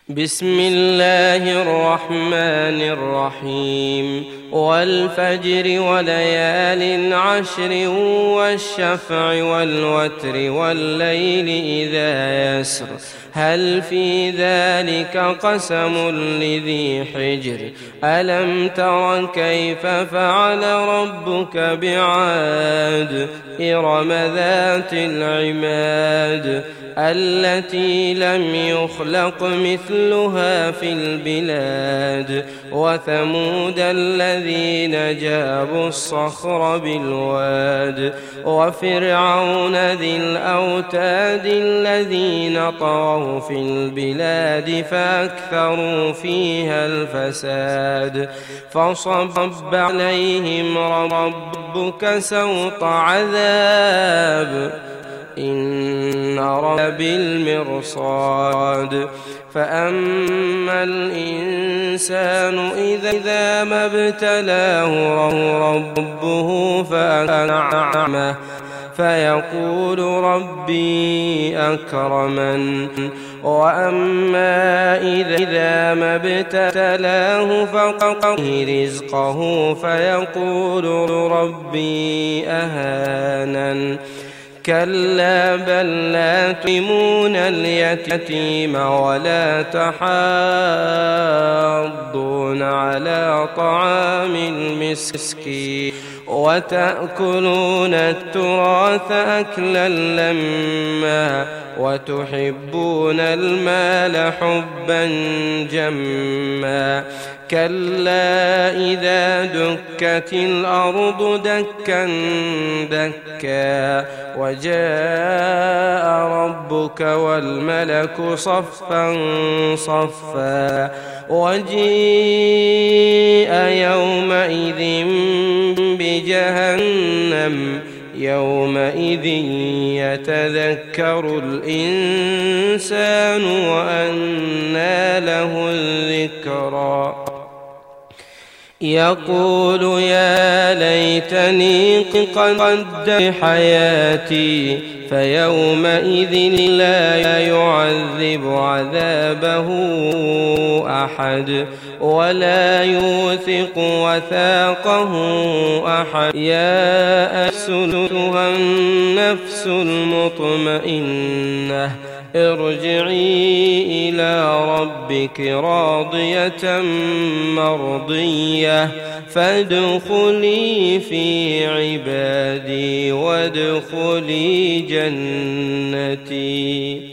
بسم الله الرحمن الرحيم والفجر وليال عشر والشفع والوتر والليل إذا يسر هل في ذلك قسم لذي حجر ألم تر كيف فعل ربك بعاد إرم ذات العماد التي لم يخلق مثلها في البلاد وثمود الذين جابوا الصخر بالواد وفرعون ذي الأوتاد الذين طغوا في البلاد فأكثروا فيها الفساد فصب عليهم ربك سوط عذاب إن ربك بالمرصاد فأما الإنسان إذا ما ابتلاه ربه فأنعمه فيقول ربي أكرمن وأما إذا ما ابتلاه فقدر رزقه فيقول ربي أهانن كلا بل لا تكرمون اليتيم ولا تحاضون على طعام المسكين وتأكلون التراث أكلا لما وتحبون المال حبا جما كلا إذا دكت الأرض دكا دكا وجاء ربك والملك صفا صفا وجيء يومئذ بجهنم يومئذ يتذكر الإنسان وأنى له الذكرى يقول يا ليتني قدمت حياتي فيومئذ لا يعذب عذابه أحد ولا يوثق وثاقه أحد يا أيتها النفس المطمئنة ارجعي إلى ربك راضية مرضية فادخلي في عبادي وادخلي جنتي.